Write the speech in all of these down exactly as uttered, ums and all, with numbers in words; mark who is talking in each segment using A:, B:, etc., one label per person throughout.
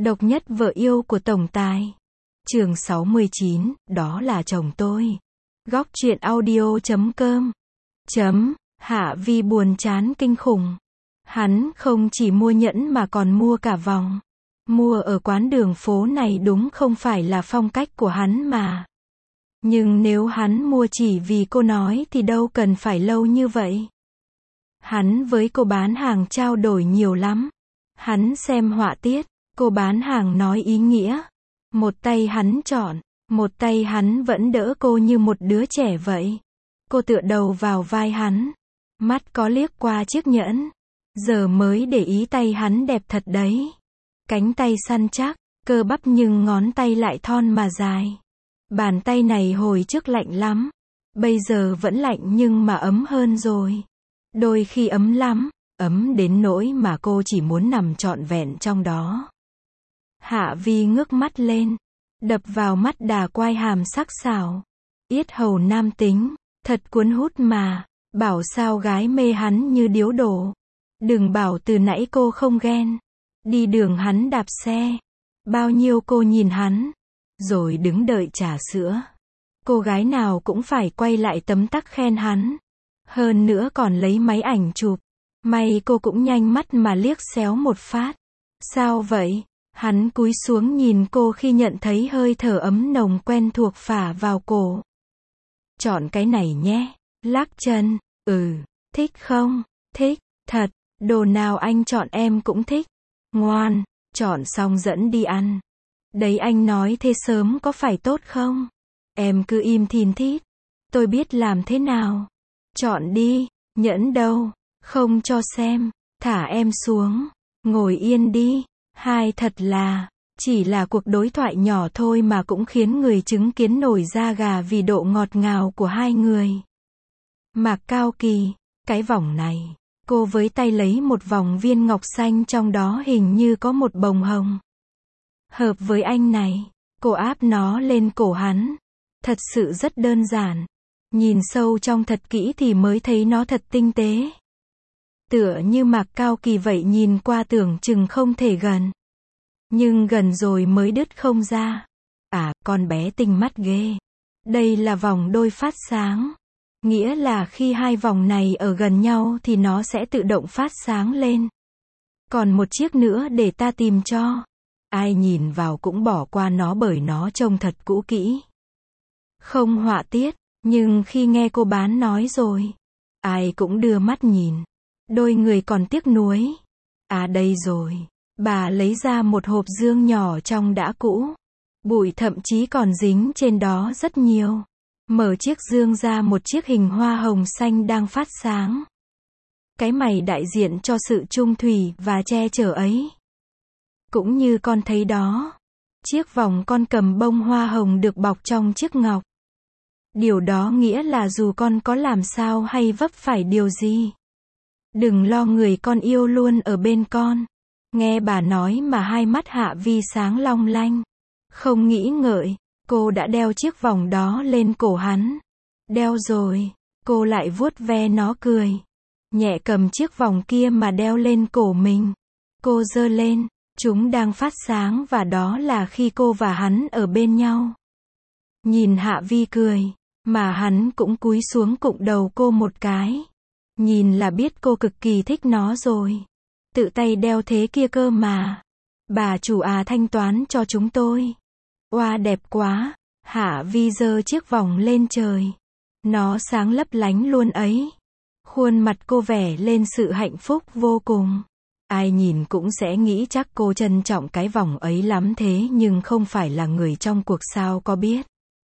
A: Độc nhất vợ yêu của tổng tài. Chương sáu mươi chín, đó là chồng tôi. Góc truyện audio chấm com. Chấm, Hạ Vi buồn chán kinh khủng. Hắn không chỉ mua nhẫn mà còn mua cả vòng. Mua ở quán đường phố này đúng không phải là phong cách của hắn mà. Nhưng nếu hắn mua chỉ vì cô nói thì đâu cần phải lâu như vậy. Hắn với cô bán hàng trao đổi nhiều lắm. Hắn xem họa tiết, cô bán hàng nói ý nghĩa. Một tay hắn chọn, một tay hắn vẫn đỡ cô như một đứa trẻ vậy. Cô tựa đầu vào vai hắn, mắt có liếc qua chiếc nhẫn. Giờ mới để ý tay hắn đẹp thật đấy. Cánh tay săn chắc, cơ bắp nhưng ngón tay lại thon mà dài. Bàn tay này hồi trước lạnh lắm, bây giờ vẫn lạnh nhưng mà ấm hơn rồi. Đôi khi ấm lắm, ấm đến nỗi mà cô chỉ muốn nằm trọn vẹn trong đó. Hạ Vi ngước mắt lên, đập vào mắt đà quai hàm sắc sảo. Yết hầu nam tính, thật cuốn hút mà, bảo sao gái mê hắn như điếu đổ. Đừng bảo từ nãy cô không ghen. Đi đường hắn đạp xe, bao nhiêu cô nhìn hắn, rồi đứng đợi trà sữa. Cô gái nào cũng phải quay lại tấm tắc khen hắn. Hơn nữa còn lấy máy ảnh chụp. May cô cũng nhanh mắt mà liếc xéo một phát. Sao vậy? Hắn cúi xuống nhìn cô khi nhận thấy hơi thở ấm nồng quen thuộc phả vào cổ. Chọn cái này nhé. Lắc chân. Ừ. Thích không? Thích. Thật. Đồ nào anh chọn em cũng thích. Ngoan. Chọn xong dẫn đi ăn. Đấy anh nói thế sớm có phải tốt không? Em cứ im thìn thít. Tôi biết làm thế nào. Chọn đi. Nhẫn đâu? Không cho xem. Thả em xuống. Ngồi yên đi. Hai thật là, chỉ là cuộc đối thoại nhỏ thôi mà cũng khiến người chứng kiến nổi da gà vì độ ngọt ngào của hai người. Mạc Cao Kỳ, cái vòng này, cô với tay lấy một vòng viên ngọc xanh trong đó hình như có một bông hồng. Hợp với anh này, cô áp nó lên cổ hắn. Thật sự rất đơn giản. Nhìn sâu trong thật kỹ thì mới thấy nó thật tinh tế. Tựa như Mạc Cao Kỳ vậy, nhìn qua tưởng chừng không thể gần. Nhưng gần rồi mới đứt không ra. À, con bé tinh mắt ghê. Đây là vòng đôi phát sáng. Nghĩa là khi hai vòng này ở gần nhau thì nó sẽ tự động phát sáng lên. Còn một chiếc nữa để ta tìm cho. Ai nhìn vào cũng bỏ qua nó bởi nó trông thật cũ kỹ. Không họa tiết, nhưng khi nghe cô bán nói rồi, ai cũng đưa mắt nhìn. Đôi người còn tiếc nuối. À đây rồi. Bà lấy ra một hộp dương nhỏ trong đã cũ. Bụi thậm chí còn dính trên đó rất nhiều. Mở chiếc dương ra, một chiếc hình hoa hồng xanh đang phát sáng. Cái mày đại diện cho sự trung thủy và che chở ấy. Cũng như con thấy đó. Chiếc vòng con cầm bông hoa hồng được bọc trong chiếc ngọc. Điều đó nghĩa là dù con có làm sao hay vấp phải điều gì, đừng lo, người con yêu luôn ở bên con. Nghe bà nói mà hai mắt Hạ Vi sáng long lanh. Không nghĩ ngợi, cô đã đeo chiếc vòng đó lên cổ hắn. Đeo rồi, cô lại vuốt ve nó cười. Nhẹ cầm chiếc vòng kia mà đeo lên cổ mình. Cô giơ lên, chúng đang phát sáng và đó là khi cô và hắn ở bên nhau. Nhìn Hạ Vi cười, mà hắn cũng cúi xuống cụng đầu cô một cái. Nhìn là biết cô cực kỳ thích nó rồi. Tự tay đeo thế kia cơ mà. Bà chủ à, thanh toán cho chúng tôi. Oa đẹp quá. Hạ Vi giơ chiếc vòng lên trời. Nó sáng lấp lánh luôn ấy. Khuôn mặt cô vẻ lên sự hạnh phúc vô cùng. Ai nhìn cũng sẽ nghĩ chắc cô trân trọng cái vòng ấy lắm, thế nhưng không phải là người trong cuộc sao có biết.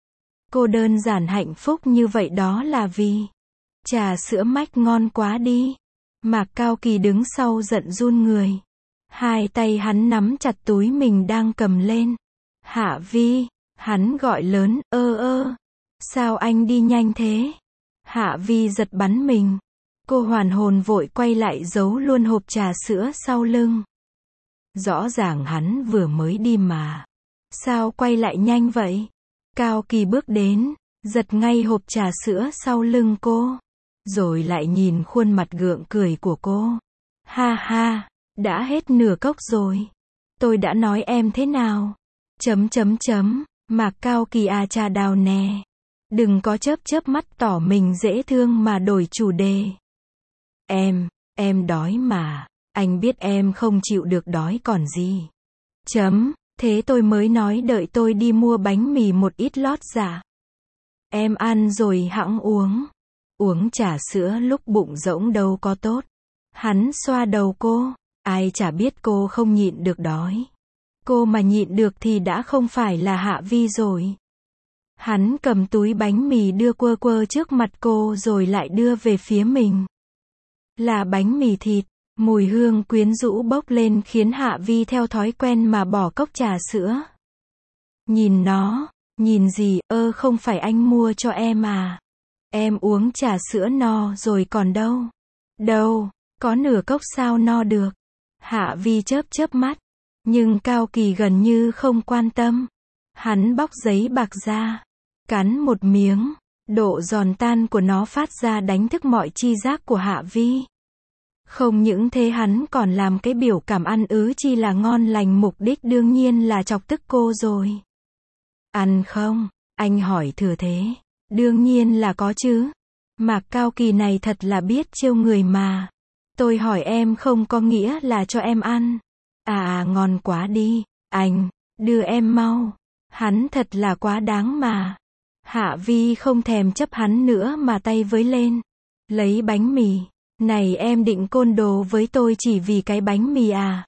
A: Cô đơn giản hạnh phúc như vậy đó là vì trà sữa mách ngon quá đi. Mạc Cao Kỳ đứng sau giận run người. Hai tay hắn nắm chặt túi mình đang cầm lên. Hạ Vi, hắn gọi lớn, ơ ơ. Sao anh đi nhanh thế? Hạ Vi giật bắn mình. Cô hoàn hồn vội quay lại giấu luôn hộp trà sữa sau lưng. Rõ ràng hắn vừa mới đi mà. Sao quay lại nhanh vậy? Cao Kỳ bước đến, giật ngay hộp trà sữa sau lưng cô. Rồi lại nhìn khuôn mặt gượng cười của cô. Ha ha, đã hết nửa cốc rồi. Tôi đã nói em thế nào? Chấm chấm chấm, Mạc Cao Kỳ à trà đào nè. Đừng có chớp chớp mắt tỏ mình dễ thương mà đổi chủ đề. Em, em đói mà, anh biết em không chịu được đói còn gì. Chấm, thế tôi mới nói đợi tôi đi mua bánh mì một ít lót dạ. Em ăn rồi hẵng uống. Uống trà sữa lúc bụng rỗng đâu có tốt. Hắn xoa đầu cô, ai chả biết cô không nhịn được đói. Cô mà nhịn được thì đã không phải là Hạ Vi rồi. Hắn cầm túi bánh mì đưa quơ quơ trước mặt cô rồi lại đưa về phía mình. Là bánh mì thịt, mùi hương quyến rũ bốc lên khiến Hạ Vi theo thói quen mà bỏ cốc trà sữa. Nhìn nó, nhìn gì, ơ không phải anh mua cho em à. Em uống trà sữa no rồi còn đâu. Đâu, có nửa cốc sao no được. Hạ Vi chớp chớp mắt, nhưng Cao Kỳ gần như không quan tâm. Hắn bóc giấy bạc ra, cắn một miếng, độ giòn tan của nó phát ra đánh thức mọi chi giác của Hạ Vi. Không những thế hắn còn làm cái biểu cảm ăn ứ chi là ngon lành, mục đích đương nhiên là chọc tức cô rồi. Ăn không? Anh hỏi thừa thế. Đương nhiên là có chứ. Mạc Cao Kỳ này thật là biết trêu người mà. Tôi hỏi em không có nghĩa là cho em ăn. À ngon quá đi. Anh, đưa em mau. Hắn thật là quá đáng mà. Hạ Vi không thèm chấp hắn nữa mà tay với lên. Lấy bánh mì. Này em định côn đồ với tôi chỉ vì cái bánh mì à?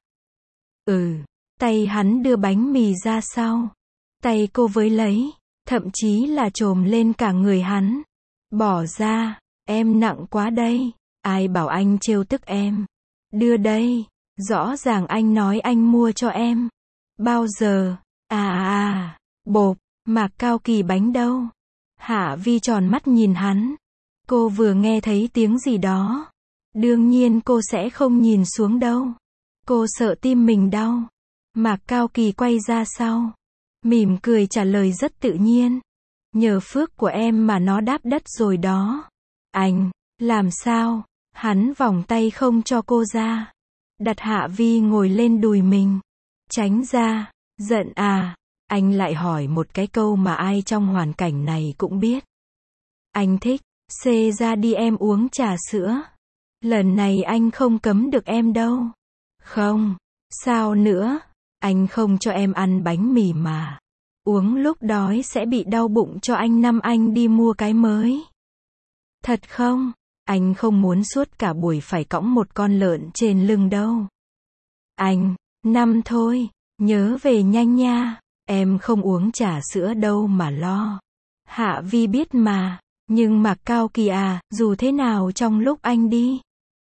A: Ừ. Tay hắn đưa bánh mì ra sau. Tay cô với lấy. Thậm chí là trồm lên cả người hắn. Bỏ ra. Em nặng quá đây. Ai bảo anh trêu tức em? Đưa đây. Rõ ràng anh nói anh mua cho em. Bao giờ? À à à. Bộp. Mạc Cao Kỳ bánh đâu? Hạ Vi tròn mắt nhìn hắn. Cô vừa nghe thấy tiếng gì đó. Đương nhiên cô sẽ không nhìn xuống đâu. Cô sợ tim mình đau. Mạc Cao Kỳ quay ra sau. Mỉm cười trả lời rất tự nhiên. Nhờ phước của em mà nó đáp đất rồi đó. Anh, làm sao? Hắn vòng tay không cho cô ra. Đặt Hạ Vi ngồi lên đùi mình. Tránh ra. Giận à? Anh lại hỏi một cái câu mà ai trong hoàn cảnh này cũng biết. Anh thích. Xê ra đi em uống trà sữa. Lần này anh không cấm được em đâu. Không. Sao nữa? Anh không cho em ăn bánh mì mà. Uống lúc đói sẽ bị đau bụng cho anh năm anh đi mua cái mới. Thật không? Anh không muốn suốt cả buổi phải cõng một con lợn trên lưng đâu. Anh, năm thôi. Nhớ về nhanh nha. Em không uống trà sữa đâu mà lo. Hạ Vi biết mà. Nhưng Mạc Cao Kỳ à, dù thế nào trong lúc anh đi,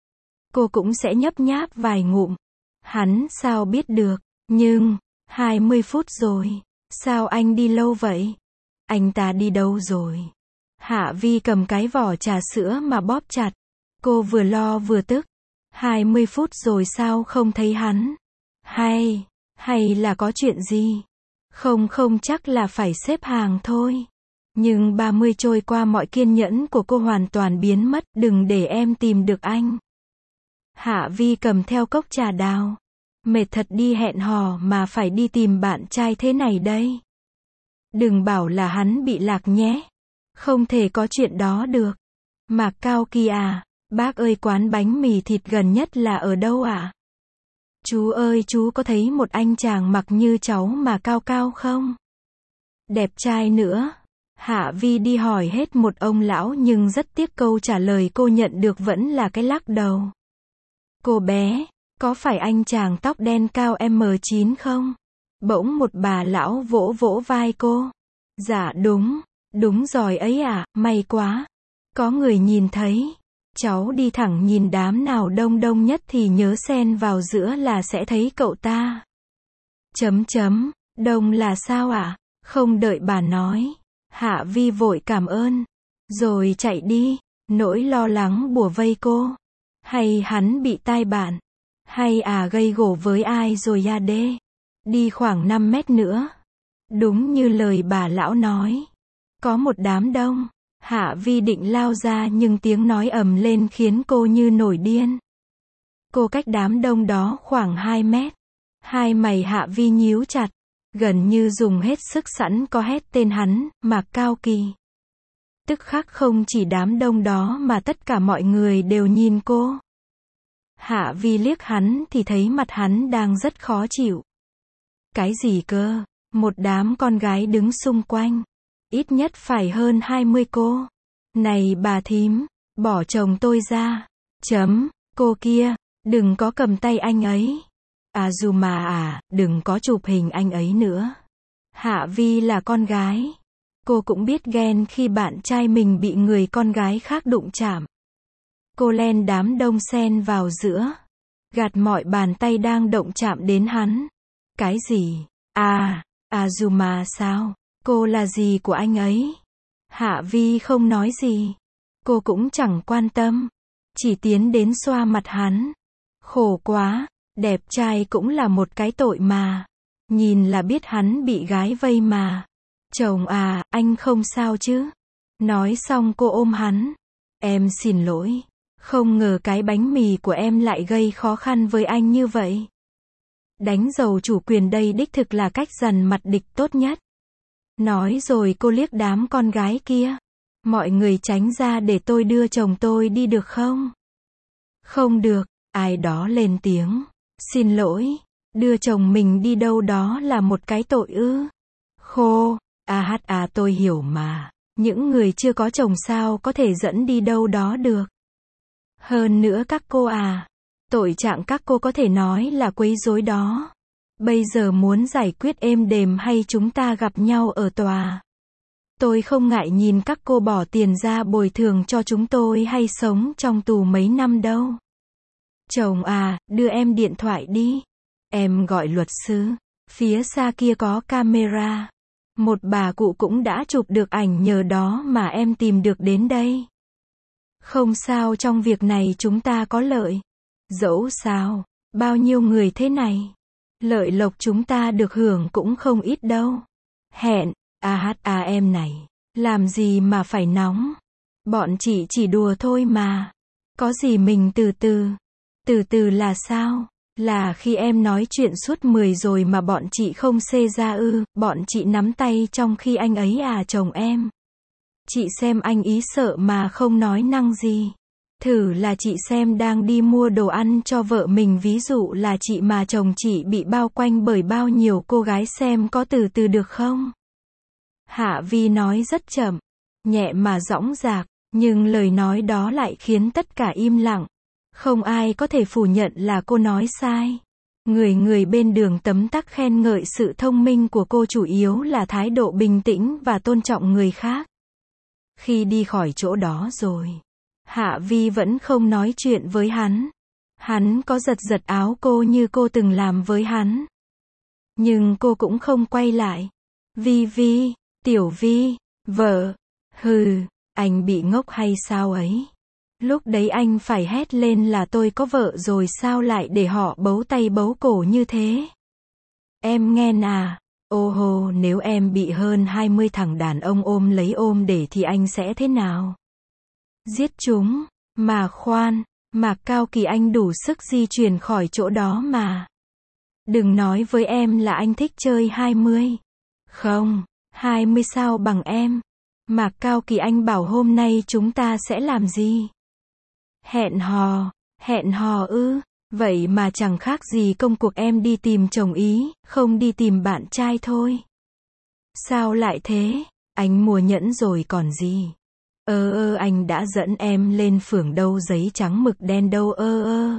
A: cô cũng sẽ nhấp nháp vài ngụm. Hắn sao biết được. Nhưng, hai mươi phút rồi. Sao anh đi lâu vậy? Anh ta đi đâu rồi? Hạ Vi cầm cái vỏ trà sữa mà bóp chặt. Cô vừa lo vừa tức. hai mươi phút rồi sao không thấy hắn? Hay, hay là có chuyện gì? Không không chắc là phải xếp hàng thôi. Nhưng ba mươi trôi qua mọi kiên nhẫn của cô hoàn toàn biến mất. Đừng để em tìm được anh. Hạ Vi cầm theo cốc trà đào. Mệt thật đi hẹn hò mà phải đi tìm bạn trai thế này đây. Đừng bảo là hắn bị lạc nhé. Không thể có chuyện đó được. Mạc Cao Kỳ à, bác ơi quán bánh mì thịt gần nhất là ở đâu ạ? À? Chú ơi chú có thấy một anh chàng mặc như cháu mà cao cao không? Đẹp trai nữa. Hạ Vi đi hỏi hết một ông lão nhưng rất tiếc câu trả lời cô nhận được vẫn là cái lắc đầu. Cô bé, có phải anh chàng tóc đen cao em chín không? Bỗng một bà lão vỗ vỗ vai cô. Dạ đúng, đúng rồi ấy à, may quá. Có người nhìn thấy. Cháu đi thẳng nhìn đám nào đông đông nhất thì nhớ xen vào giữa là sẽ thấy cậu ta. Chấm chấm, đông là sao ạ? À? Không đợi bà nói. Hạ Vi vội cảm ơn. Rồi chạy đi. Nỗi lo lắng bủa vây cô. Hay hắn bị tai bạn? Hay à gây gổ với ai rồi ya đê? Đi khoảng năm mét nữa. Đúng như lời bà lão nói. Có một đám đông. Hạ Vi định lao ra nhưng tiếng nói ầm lên khiến cô như nổi điên. Cô cách đám đông đó khoảng hai mét. Hai mày Hạ Vi nhíu chặt, gần như dùng hết sức sẵn có hét tên hắn, Mạc Cao Kỳ. Tức khắc không chỉ đám đông đó mà tất cả mọi người đều nhìn cô. Hạ Vi liếc hắn thì thấy mặt hắn đang rất khó chịu. Cái gì cơ? Một đám con gái đứng xung quanh. Ít nhất phải hơn hai mươi cô. Này bà thím, bỏ chồng tôi ra. Chấm, cô kia, đừng có cầm tay anh ấy. À dù mà à, đừng có chụp hình anh ấy nữa. Hạ Vi là con gái. Cô cũng biết ghen khi bạn trai mình bị người con gái khác đụng chạm. Cô len đám đông xen vào giữa. Gạt mọi bàn tay đang động chạm đến hắn. Cái gì? À, à dù mà sao? Cô là gì của anh ấy? Hạ Vi không nói gì. Cô cũng chẳng quan tâm. Chỉ tiến đến xoa mặt hắn. Khổ quá, đẹp trai cũng là một cái tội mà. Nhìn là biết hắn bị gái vây mà. Chồng à, anh không sao chứ? Nói xong cô ôm hắn. Em xin lỗi. Không ngờ cái bánh mì của em lại gây khó khăn với anh như vậy. Đánh giàu chủ quyền đây đích thực là cách dằn mặt địch tốt nhất. Nói rồi cô liếc đám con gái kia. Mọi người tránh ra để tôi đưa chồng tôi đi được không? Không được, ai đó lên tiếng. Xin lỗi, đưa chồng mình đi đâu đó là một cái tội ư? Khô, à hát à tôi hiểu mà. Những người chưa có chồng sao có thể dẫn đi đâu đó được. Hơn nữa các cô à, tội trạng các cô có thể nói là quấy rối đó. Bây giờ muốn giải quyết êm đềm hay chúng ta gặp nhau ở tòa? Tôi không ngại nhìn các cô bỏ tiền ra bồi thường cho chúng tôi hay sống trong tù mấy năm đâu. Chồng à, đưa em điện thoại đi. Em gọi luật sư. Phía xa kia có camera. Một bà cụ cũng đã chụp được ảnh nhờ đó mà em tìm được đến đây. Không sao, trong việc này chúng ta có lợi. Dẫu sao, bao nhiêu người thế này. Lợi lộc chúng ta được hưởng cũng không ít đâu. Hẹn, à hát à em này. Làm gì mà phải nóng. Bọn chị chỉ đùa thôi mà. Có gì mình từ từ. Từ từ là sao? Là khi em nói chuyện suốt mười rồi mà bọn chị không xê ra ư? Bọn chị nắm tay trong khi anh ấy à chồng em. Chị xem anh ý sợ mà không nói năng gì. Thử là chị xem đang đi mua đồ ăn cho vợ mình, ví dụ là chị mà chồng chị bị bao quanh bởi bao nhiêu cô gái, xem có từ từ được không? Hạ Vi nói rất chậm, nhẹ mà dõng dạc, nhưng lời nói đó lại khiến tất cả im lặng. Không ai có thể phủ nhận là cô nói sai. Người người bên đường tấm tắc khen ngợi sự thông minh của cô, chủ yếu là thái độ bình tĩnh và tôn trọng người khác. Khi đi khỏi chỗ đó rồi, Hạ Vi vẫn không nói chuyện với hắn. Hắn có giật giật áo cô như cô từng làm với hắn. Nhưng cô cũng không quay lại. Vi Vi, Tiểu Vi, vợ, hừ, anh bị ngốc hay sao ấy? Lúc đấy anh phải hét lên là tôi có vợ rồi sao lại để họ bấu tay bấu cổ như thế? Em nghe à, ô hô, nếu em bị hơn hai mươi thằng đàn ông ôm lấy ôm để thì anh sẽ thế nào? Giết chúng, mà khoan, Mạc Cao Kỳ anh đủ sức di chuyển khỏi chỗ đó mà. Đừng nói với em là anh thích chơi hai mươi. Không, hai mươi sao bằng em. Mạc Cao Kỳ anh bảo hôm nay chúng ta sẽ làm gì? Hẹn hò, hẹn hò ư? Vậy mà chẳng khác gì công cuộc em đi tìm chồng ý, không đi tìm bạn trai thôi. Sao lại thế? Anh mua nhẫn rồi còn gì? Ơ ơ anh đã dẫn em lên phường đâu, giấy trắng mực đen đâu ơ ơ.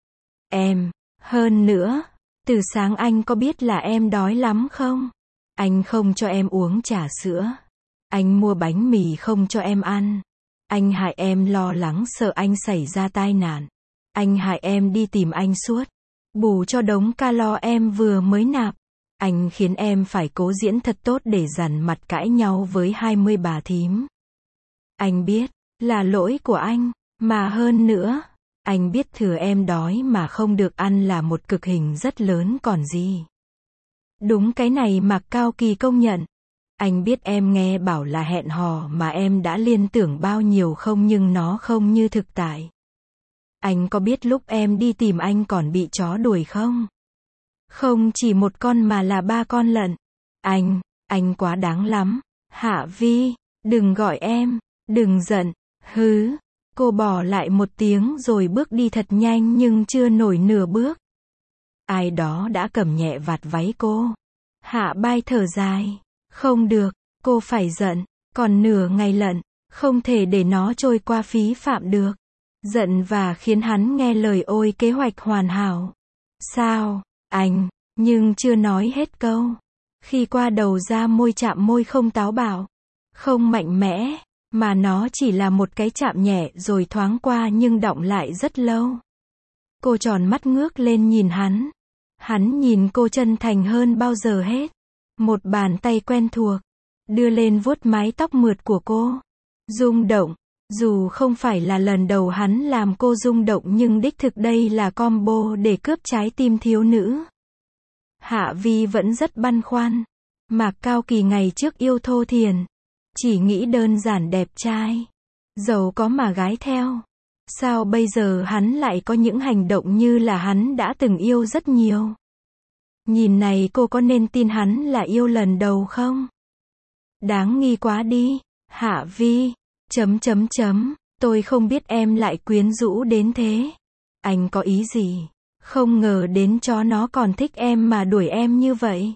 A: Em, hơn nữa, từ sáng anh có biết là em đói lắm không? Anh không cho em uống trà sữa. Anh mua bánh mì không cho em ăn. Anh hại em lo lắng sợ anh xảy ra tai nạn. Anh hại em đi tìm anh suốt. Bù cho đống calo em vừa mới nạp. Anh khiến em phải cố diễn thật tốt để dằn mặt cãi nhau với hai mươi bà thím. Anh biết, là lỗi của anh, mà hơn nữa, anh biết thừa em đói mà không được ăn là một cực hình rất lớn còn gì. Đúng, cái này Mạc Cao Kỳ công nhận. Anh biết em nghe bảo là hẹn hò mà em đã liên tưởng bao nhiêu không, nhưng nó không như thực tại. Anh có biết lúc em đi tìm anh còn bị chó đuổi không? Không chỉ một con mà là ba con lận. Anh, anh quá đáng lắm. Hạ Vi, đừng gọi em, đừng giận. Hứ. Cô bỏ lại một tiếng rồi bước đi thật nhanh nhưng chưa nổi nửa bước. Ai đó đã cầm nhẹ vạt váy cô. Hạ Bai thở dài. Không được, cô phải giận. Còn nửa ngày lận, không thể để nó trôi qua phí phạm được. Giận và khiến hắn nghe lời ôi kế hoạch hoàn hảo. Sao, anh, nhưng chưa nói hết câu. Khi qua đầu ra môi chạm môi không táo bạo, không mạnh mẽ, mà nó chỉ là một cái chạm nhẹ rồi thoáng qua nhưng đọng lại rất lâu. Cô tròn mắt ngước lên nhìn hắn. Hắn nhìn cô chân thành hơn bao giờ hết. Một bàn tay quen thuộc, đưa lên vuốt mái tóc mượt của cô. Rung động, dù không phải là lần đầu hắn làm cô rung động nhưng đích thực đây là combo để cướp trái tim thiếu nữ. Hạ Vi vẫn rất băn khoăn. Mạc Cao Kỳ ngày trước yêu thô thiền. Chỉ nghĩ đơn giản đẹp trai. Giàu có mà gái theo. Sao bây giờ hắn lại có những hành động như là hắn đã từng yêu rất nhiều? Nhìn này cô có nên tin hắn là yêu lần đầu không? Đáng nghi quá đi. Hạ Vi. Chấm chấm chấm. Tôi không biết em lại quyến rũ đến thế. Anh có ý gì? Không ngờ đến chó nó còn thích em mà đuổi em như vậy.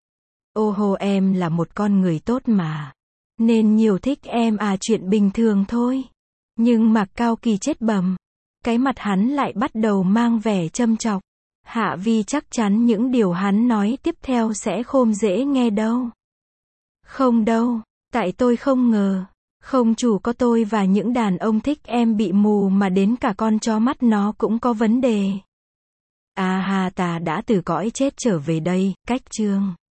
A: Ô hô em là một con người tốt mà. Nên nhiều thích em à chuyện bình thường thôi. Nhưng Mạc Cao Kỳ chết bầm. Cái mặt hắn lại bắt đầu mang vẻ châm chọc. Hạ Vi chắc chắn những điều hắn nói tiếp theo sẽ không dễ nghe đâu. Không đâu. Tại tôi không ngờ. Không chủ có tôi và những đàn ông thích em bị mù mà đến cả con chó mắt nó cũng có vấn đề. À hà ta đã từ cõi chết trở về đây, cách chương.